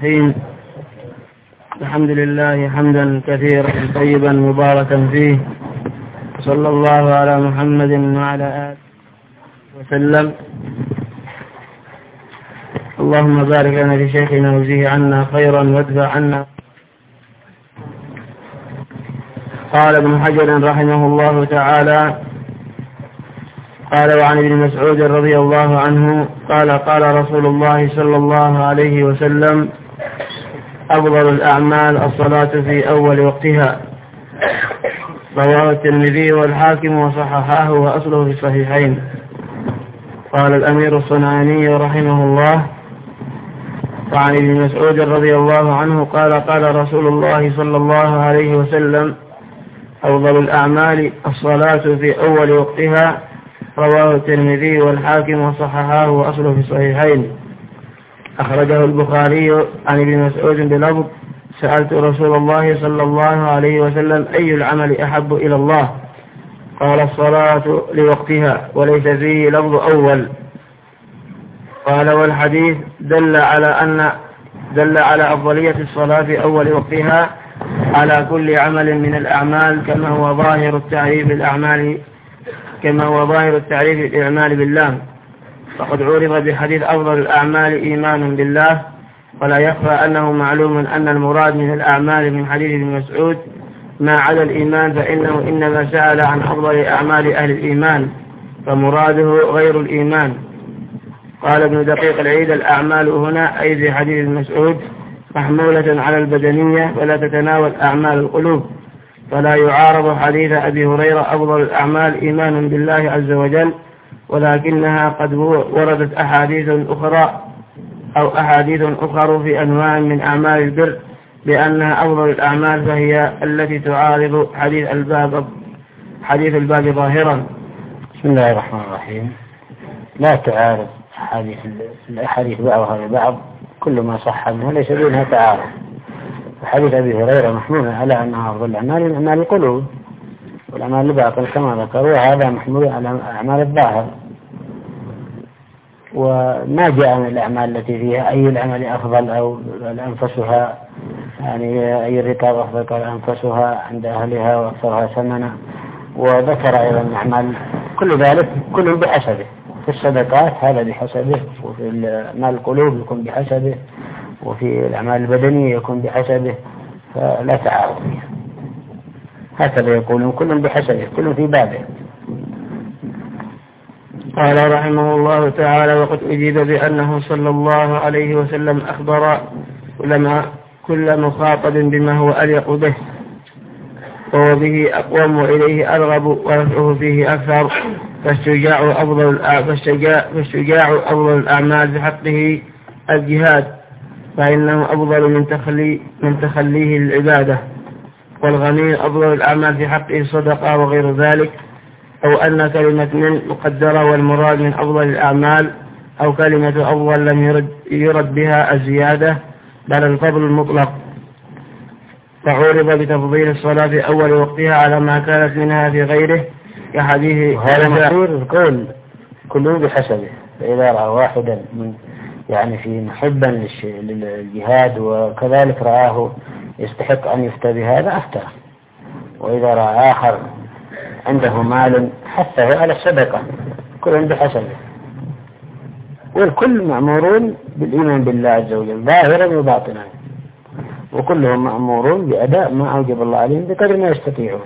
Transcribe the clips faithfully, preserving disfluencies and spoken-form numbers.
الرحيم. الحمد لله حمدا كثيرا طيبا مباركا فيه، صلى الله على محمد وعلى آله وسلم. اللهم بارك لنا في شيخنا وجزه عنا خيرا وادفع عنا. قال ابن حجر رحمه الله تعالى: قال وعن ابن مسعود رضي الله عنه قال قال رسول الله صلى الله عليه وسلم: أفضل الأعمال الصلاة في أول وقتها. رواه الترمذي والحاكم وصححه وأصله في الصحيحين. قال الأمير الصنعاني رحمه الله: وعن ابن مسعود رضي الله عنه قال قال رسول الله صلى الله عليه وسلم: أفضل الأعمال الصلاة في أول وقتها. رواه الترمذي والحاكم وصححه وأصله في الصحيحين. أخرجه البخاري عن ابن مسعود بلفظ: سألت رسول الله صلى الله عليه وسلم: أي العمل أحب إلى الله؟ قال: الصلاة لوقتها، وليس فيه لفظ أول. قال: والحديث دل على أن دل على أفضلية الصلاة في أول وقتها على كل عمل من الأعمال، كما هو ظاهر التعريف الأعمال كما هو ظاهر التعريف الأعمال بالله. فقد عرف بحديث أفضل الأعمال إيمان بالله، ولا يخفى أنه معلوم أن المراد من الأعمال من حديث ابن مسعود ما عدا الإيمان، فإنه إنما سأل عن أفضل أعمال أهل الإيمان، فمراده غير الإيمان. قال ابن دقيق العيد: الأعمال هنا أي في حديث ابن مسعود محمولة على البدنية، ولا تتناول أعمال القلوب، فلا يعارض حديث أبي هريرة: أفضل الأعمال إيمان بالله عز وجل، ولكنها قد وردت أحاديث أخرى أو أحاديث أخرى في أنواع من أعمال البر بأنها أفضل الأعمال، فهي التي تعارض حديث الباب حديث الباب ظاهرا. بسم الله الرحمن الرحيم. لا تعارض حديث الأحاديث بعضها ببعض، كل ما صح منه ليس بينها تعارض. حديث أبي هريرة محمول على أنها أفضل الأعمال من أعمال القلوب، والأعمال الباطن كما ذكروا هذا محمول على أعمال الظاهر. وما جاء من الأعمال التي فيها أي العمل أفضل أو أنفسها، يعني أي الركاب أفضل قال أنفسها عند أهلها وأكثرها ثمنا. وذكر أيضا الأعمال كل ذلك كل بحسبه. في الصدقات هذا بحسبه، وفي أعمال القلوب يكون بحسبه، وفي الأعمال البدنية يكون بحسبه، فلا تعارض فيها. هكذا يقولون كل بحسبه، كل في بابه. قال رحمه الله تعالى: وقد أجيب بأنه صلى الله عليه وسلم أخبر كل, كل مخاطب بما هو أليق به، وهو به أقوم وإليه أرغب، ونفعه فيه أكثر. فالشجاع أفضل فالشجاع أفضل الأعمال بحقه الجهاد، فإنه أفضل من تخلي من تخليه للعبادة. والغني أفضل الأعمال في حقه الصدقة وغير ذلك. أو أن كلمة من مقدرة والمراد من أفضل الأعمال، أو كلمة أفضل لم يرد, يرد بها الزيادة بل الفضل المطلق. فعورض بتفضيل الصلاة في أول وقتها على ما كانت منها في غيره كحديث هذا مشهور القول كله بحسبه. فإذا رأى واحدا من يعني في محبا للجهاد وكذلك رآه يستحق أن يفتى بهذا أفتى، وإذا رأى آخر عنده مال حثه على الصدقة، كل بحسبه. والكل مأمورون بالإيمان بالله عز وجل ظاهرا وباطنا، وكلهم مأمورون بأداء ما أوجب الله عليهم بقدر ما يستطيعون.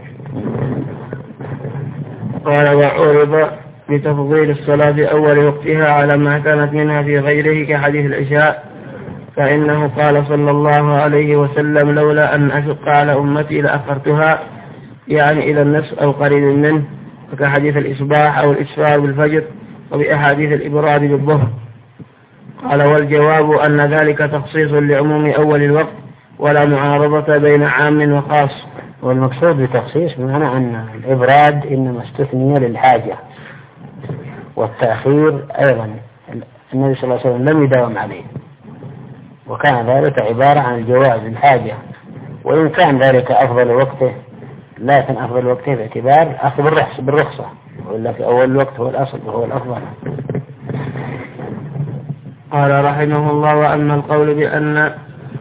قال: وعرض بتفضيل الصلاة في أول وقتها على ما كانت منها في غيره كحديث العشاء، فإنه قال صلى الله عليه وسلم: لولا أن أشق على أمتي لأخرتها، يعني إلى النصف أو قريب منه، وكحديث الإصباح أو الإسفار بالفجر، وبأحاديث الإبراد بالظهر. قال: والجواب أن ذلك تخصيص لعموم أول الوقت، ولا معارضة بين عام وخاص. والمقصود بتخصيص بمعنى أن الإبراد إنما استثني للحاجة، والتأخير أيضا النبي صلى الله عليه وسلم لم يداوم عليه، وكان ذلك عبارة عن الجواز الحاجة. وإن كان ذلك أفضل وقته، لكن أفضل وقته باعتبار أخذ بالرخصة، وإلا في أول الوقت هو الأصل وهو الأفضل. قال رحمه الله: وأما القول بأن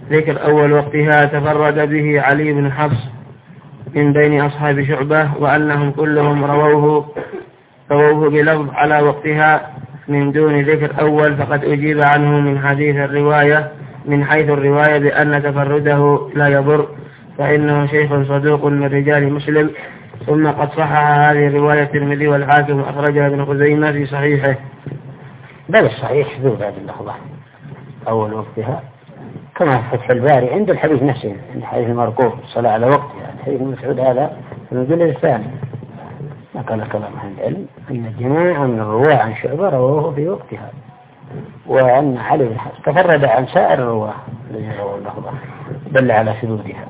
ذكر أول وقتها تفرد به علي بن حفص من بين أصحاب شعبة، وأنهم كلهم رووه رووه بلفظ على وقتها من دون ذكر أول، فقد أجيب عنه من حديث الرواية من حيث الرواية بأن تفرده لا يضر، فإنه شيخ صدوق من رجال مسلم. ثم قد صحح هذه الرواية الترمذي والحاكم وأخرجها ابن خزيمة في صحيحه. بل الصحيح ذو هذه اللحظة أول وقتها كما في فتح الباري عند الحديث نفسه، عند حديث المرقوب الصلاة على وقتها. الحديث مسعود هذا في المجلد الثاني نقل كلام أهل العلم أن جماعة من الرواة عن شعبة رووه في وقتها، وأن علي بن حفص تفرد عن سائر الرواة الذين رووا اللحظة، دل على شذوذها.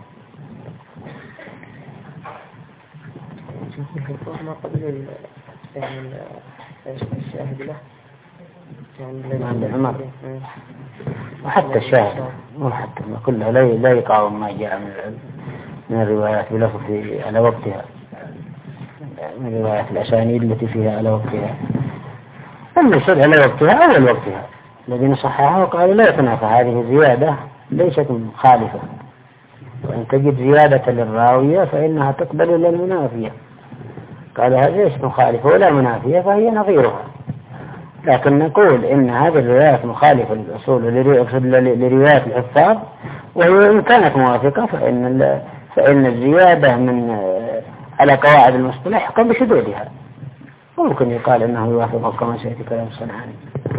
ما قبل يعني الشاهد له يعني عند عمر، وحتى الشاهد وحتى كلها لا لا يقاوم ما جاء من من الروايات بلفظ على وقتها، من الروايات الأسانيد التي فيها على وقتها. المقصود على وقتها أول وقتها الذين صححوه قالوا لا يتنافى هذه الزيادة، ليست مخالفة، وإن تجد زيادة للراوية فإنها تقبل إلى المنافية. قالوا هذه ليست مخالفة ولا منافية فهي نظيرها، لكن نقول إن هذه الروايات مخالفة للأصول لروايات الحفاظ، وهي إن كانت موافقة فإن فإن الزيادة من على قواعد المصطلح يحكم بشذوذها، ممكن يقال إنه يوافقه كما سيأتي كلام الصنعاني.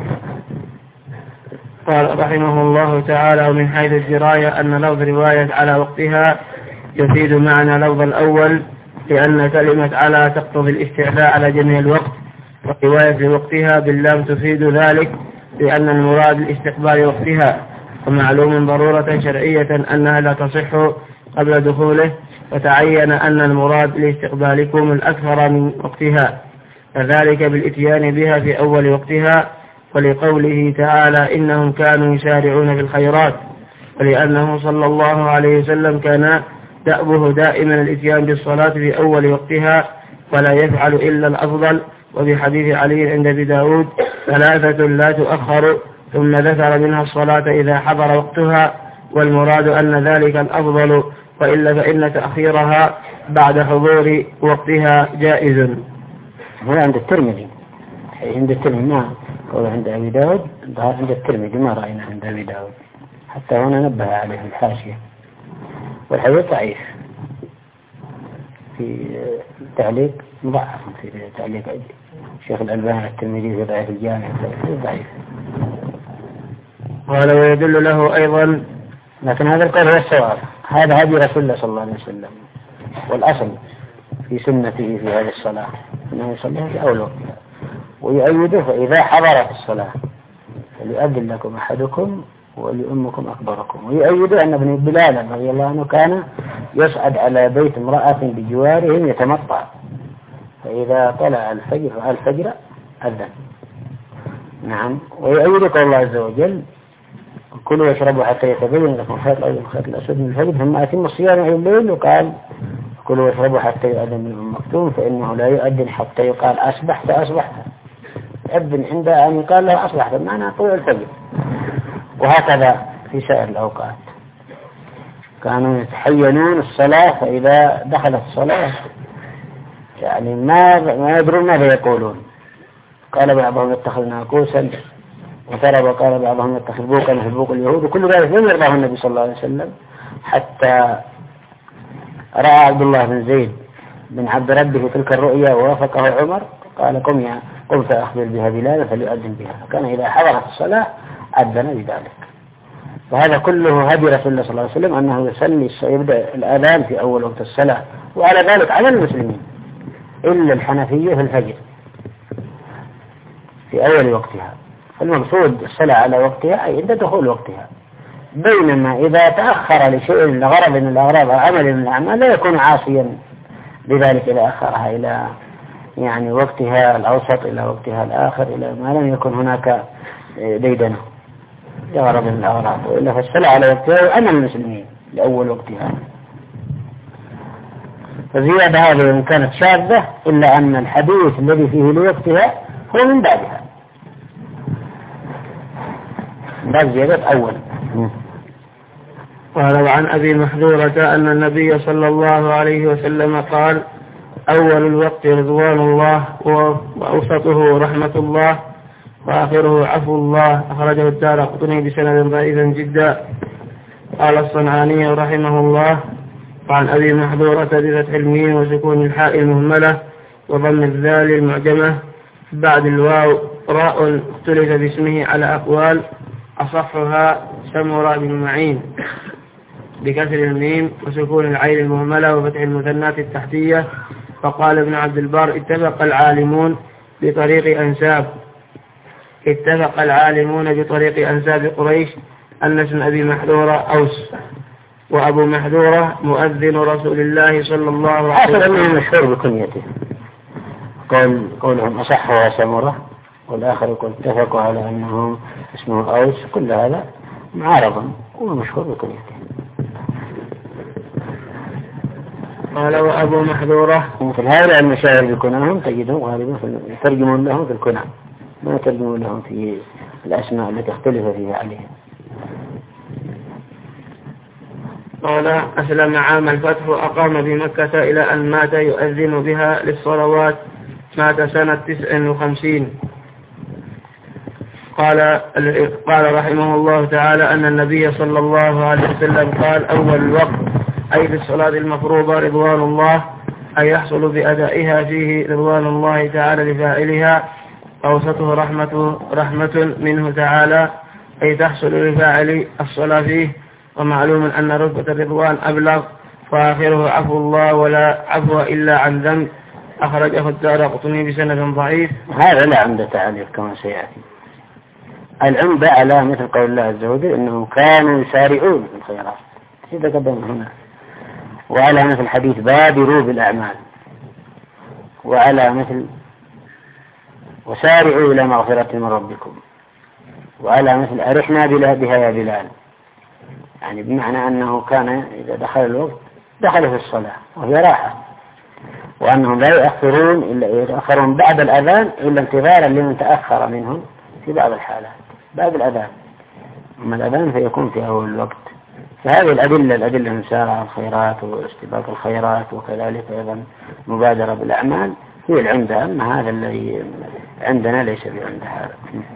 قال رحمه الله تعالى: ومن حيث الدراية أن لفظ رواية على وقتها يفيد معنى لفظ الأول، لأن كلمة على تقتضي الاستعلاء على جميع الوقت، ورواية لوقتها باللام تفيد ذلك، لأن المراد الاستقبال وقتها، ومعلوم ضرورة شرعية أنها لا تصح قبل دخوله، فتعين أن المراد لاستقبالكم الأكثر من وقتها، فذلك بالإتيان بها في أول وقتها، ولقوله تعالى: إنهم كانوا يسارعون في الخيرات، ولأنه صلى الله عليه وسلم كان دأبه دائما الإتيان بالصلاة في أول وقتها ولا يفعل إلا الأفضل. وبحديث علي عند أبي داود: ثلاثة لا تؤخر، ثم ذكر منها الصلاة إذا حضر وقتها، والمراد أن ذلك الأفضل، وإلا فإن تأخيرها بعد حضور وقتها جائز. هنا عند الترمذي، عند الترمذي ما قول عند أبي داود، عند الترمذي ما رأينا عند أبي داود، حتى هنا نبه عليه الحاشية. والحديث ضعيف في تعليق، مضعف في تعليق الشيخ الألباني الترمذي في ضعيف الجامع، ضعيف. قال: ويدل له أيضا، لكن هذا القول هو الصواب، هذا هدي رسول الله صلى الله عليه وسلم، والأصل في سنته في هذه الصلاة أنه يصليها في أول وقتها، ويؤيده فإذا حضرت الصلاة فليؤذن لكم أحدكم وليؤمكم أكبركم. ويؤيده أن ابن بلال رضي الله عنه كان يصعد على بيت امرأة بجوارهم يتمطع، فإذا طلع الفجر الفجر أذن. نعم. ويؤيده قول الله عز وجل: كلوا واشربوا حتى يتبين لكم الخيط الأبيض من الخيط الأسود من الفجر ثم أتموا الصيام إلى الليل. وقال: كلوا واشربوا حتى يؤذن من المكتوم، فإنه لا يؤذن حتى يقال أصبحت أصبحت، يؤذن عند أن يقال له أصبحت، بمعنى طلوع الفجر. وهكذا في سائر الأوقات كانوا يتحينون الصلاة، فإذا دخلت الصلاة يعني ما ما يدرون ماذا يقولون. قال بعضهم يتخذ ناقوسا، وترى وقال بعضهم يتخذ بوقا مثل بوق اليهود، وكل ذلك لم يرضاه النبي صلى الله عليه وسلم، حتى رأى عبد الله بن زيد بن عبد ربه تلك الرؤيا ووافقه عمر، قال: قم يا قم فأخبر بها بلالا فليؤذن بها. كان إذا حضرت الصلاة أذن بذلك. وهذا كله هدي رسول الله صلى الله عليه وسلم، أنه يصلي يبدأ الآذان في أول وقت الصلاة، وعلى ذلك على المسلمين إلا الحنفية في الفجر في أول وقتها. المقصود الصلاة على وقتها أي عند دخول وقتها، بينما إذا تأخر لشيء لغرض من الأغراض أو عمل من الأعمال لا يكون عاصيا بذلك إذا أخرها إلى يعني وقتها الأوسط إلى وقتها الآخر، إلى ما لم يكن هناك ديدنه لغرض من الأغراض، وإلا فالصلاة على وقتها وأمن المسلمين لأول وقتها. فزيادة هذه إن كانت شاذة، إلا أن الحديث الذي فيه لوقتها هو من بعدها، بعد زيادة أول. قال وعن أبي محذورة أن النبي صلى الله عليه وسلم قال أول الوقت رضوان الله وأوسطه رحمة الله وآخره عفو الله. أخرجه الدارقطني بسند ضعيف جدا. قال الصنعاني رحمه الله وعن أبي محذورة بفتح الميم وسكون الحاء المهملة وضم الذال المعجمة بعد الواو راء اختلف باسمه على أقوال أصحها سمرة بن معين بكسر الميم وسكون العين المهملة وفتح المثنات التحتية. فقال ابن عبد البر اتفق العالمون بطريق أنساب اتفق العالمون بطريق أنساب قريش أن اسم أبي محذورة أوس وأبو محذورة مؤذن رسول الله صلى الله عليه وسلم. أصلا مشهور بكنيته قول قولهم أصحها سمرة والآخر يقول اتفقوا على أنهم اسمه أوس. كل هذا معارضا ومشهور بكنيته. قال وأبو محذورة مثل هؤلاء المشاهير بكناهم تجدهم غالبا يترجمون لهم في الكنى ما يترجمون لهم في الأسماء التي اختلف فيها عليهم. قال أسلم عام الفتح وأقام بمكة إلى أن مات يؤذن بها للصلوات. مات سنة تسع وخمسين. قال قال رحمه الله تعالى أن النبي صلى الله عليه وسلم قال أول الوقت أي في الصلاة المفروضة رضوان الله أي يحصل بأدائها فيه رضوان الله تعالى لفاعلها. أوسطه رحمة رحمة منه تعالى أي تحصل لفاعل الصلاة فيه. ومعلوم أن رتبة الرضوان أبلغ. فآخره عفو الله ولا عفو إلا عن ذنب. أخرجه الدارقطني بسند ضعيف. هذا لا عمدة عليه كما سيأتي. العمدة على مثل قول الله عز وجل إنهم كانوا يسارعون في الخيرات إذا قدم هنا. وعلى مثل حديث بادروا بالأعمال. وعلى مثل وسارعوا إلى مغفرة من ربكم. وعلى مثل أرحنا بها يا بلال. يعني بمعنى أنه كان إذا دخل الوقت دخل في الصلاة وهي راحة. وأنهم لا يؤخرون إلا يتأخرون بعد الأذان إلا انتظارا لمن تأخر منهم في بعض الحالات بعد الأذان. أما الأذان فيكون في أول الوقت. فهذه الأدلة الأدلة المسارعة الخيرات واستباق الخيرات وكذلك أيضا مبادرة بالأعمال هي العمدة. أما هذا الذي عندنا ليس بعمدة هذا.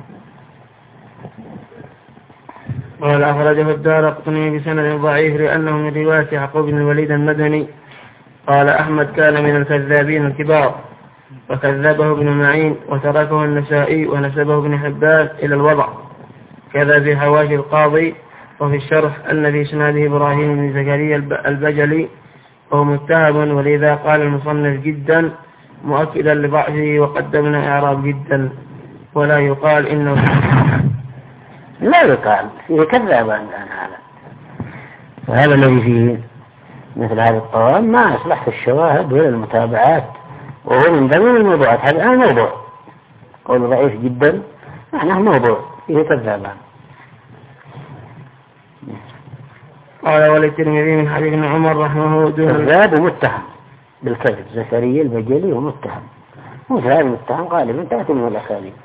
قال أخرجه الدارقطني بسند ضعيف لأنه من رواية يعقوب بن الوليد المدني. قال أحمد كان من الكذابين الكبار وكذبه ابن معين وتركه النسائي ونسبه ابن حبان إلى الوضع. كذا في حواشي القاضي وفي الشرح أن في إسناده إبراهيم بن زكريا البجلي وهو متهم ولذا قال المصنف جدا مؤكدا لضعفه وقدمنا إعراب جدا ولا يقال إنه لا يقال فيه كذابا عن هذا. وهذا الذي فيه مثل هذا الطوام ما أصلح في الشواهد ولا المتابعات وهو من ضمن الموضوعات. هذا الآن موضوع قول ضعيف جدا معناه موضوع فيه كذابا. قال وللترمذي من حديث ابن عمر رحمه دون كذاب ومتهم بالكذب. زكريا البجلي ومتهم مثل هذا المتهم غالبا تأتي من الأساليب.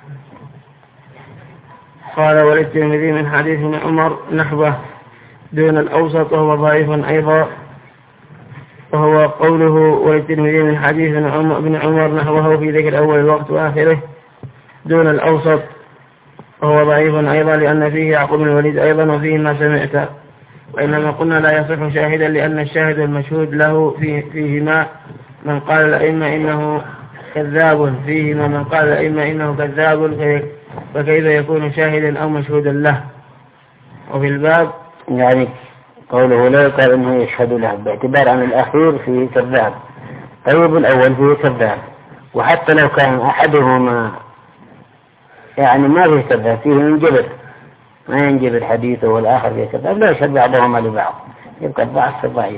قال وللترمذي من حديث ابن عمر نحوه دون الأوسط وهو ضعيف أيضا. وهو قوله وللترمذي من حديث ابن عمر نحوه في ذكر أول الوقت وآخره دون الأوسط وهو ضعيف أيضا لأن فيه يعقوب بن الوليد أيضا وفيه ما سمعت. وإنما قلنا لا يصح شاهدا لأن الشاهد المشهود له فيه فيهما من قال الأئمة إنه كذاب فيهما من قال الأئمة إنه كذاب فكيف يكون شاهدا أو مشهودا له. وفي الباب يعني قوله لا يقال أنه يشهد له باعتبار أن الأخير فيه كذاب. طيب الأول فيه كذاب وحتى لو كان أحدهما يعني ما فيه كذاب فيه ينجبر ما ينجبر حديثه والآخر فيه كذاب لا يشهد بعضهما لبعض يبقى الضعف الضعيف.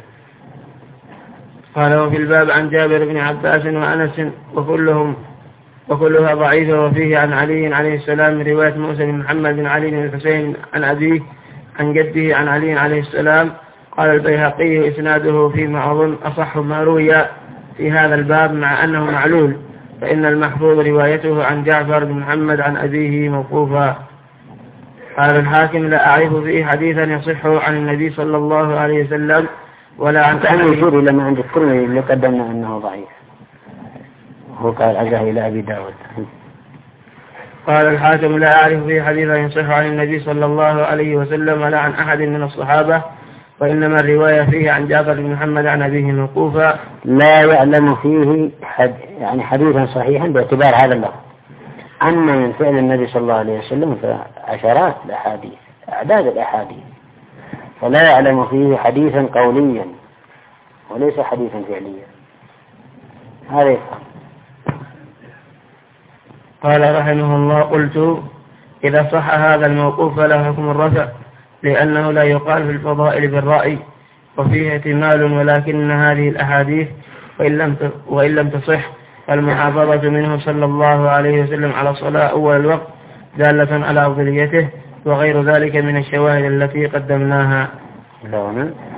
قال وفي الباب عن جابر بن عباس وأنس وكلهم وكلها ضعيفة. وفيه عن علي عليه السلام رواية موسى بن محمد بن علي بن الحسين عن أبيه عن جده عن علي عليه السلام. قال البيهقي إسناده فيما أظن أصح ما روي في هذا الباب مع أنه معلول فإن المحفوظ روايته عن جعفر بن محمد عن أبيه موقوفا. قال الحاكم لا أعرف فيه حديثا يصح عن النبي صلى الله عليه وسلم ولا عن أحد يشير إلى ما عند الترمذي اللي قدمنا أنه ضعيف، هو قال عزاه إلى أبي داود. قال الحاكم لا أعرف فيه حديثا يصح عن النبي صلى الله عليه وسلم ولا عن أحد من الصحابة، وإنما الرواية فيه عن جعفر بن محمد عن أبيه موقوفا. لا يعلم فيه حد يعني حديثا صحيحا باعتبار هذا اللفظ. أما من فعل النبي صلى الله عليه وسلم فعشرات الأحاديث، أعداد الأحاديث، فلا يعلم فيه حديثا قوليا وليس حديثا فعليا. هذا يفهم. قال رحمه الله: قلت إذا صح هذا الموقوف فلا حكم الرفع، لأنه لا يقال في الفضائل بالرأي، وفيه احتمال، ولكن هذه الأحاديث وإن لم وإن لم تصح فالمحافظة منه صلى الله عليه وسلم على الصلاة أول الوقت دالة على أفضليته، وغير ذلك من الشواهد التي قدمناها.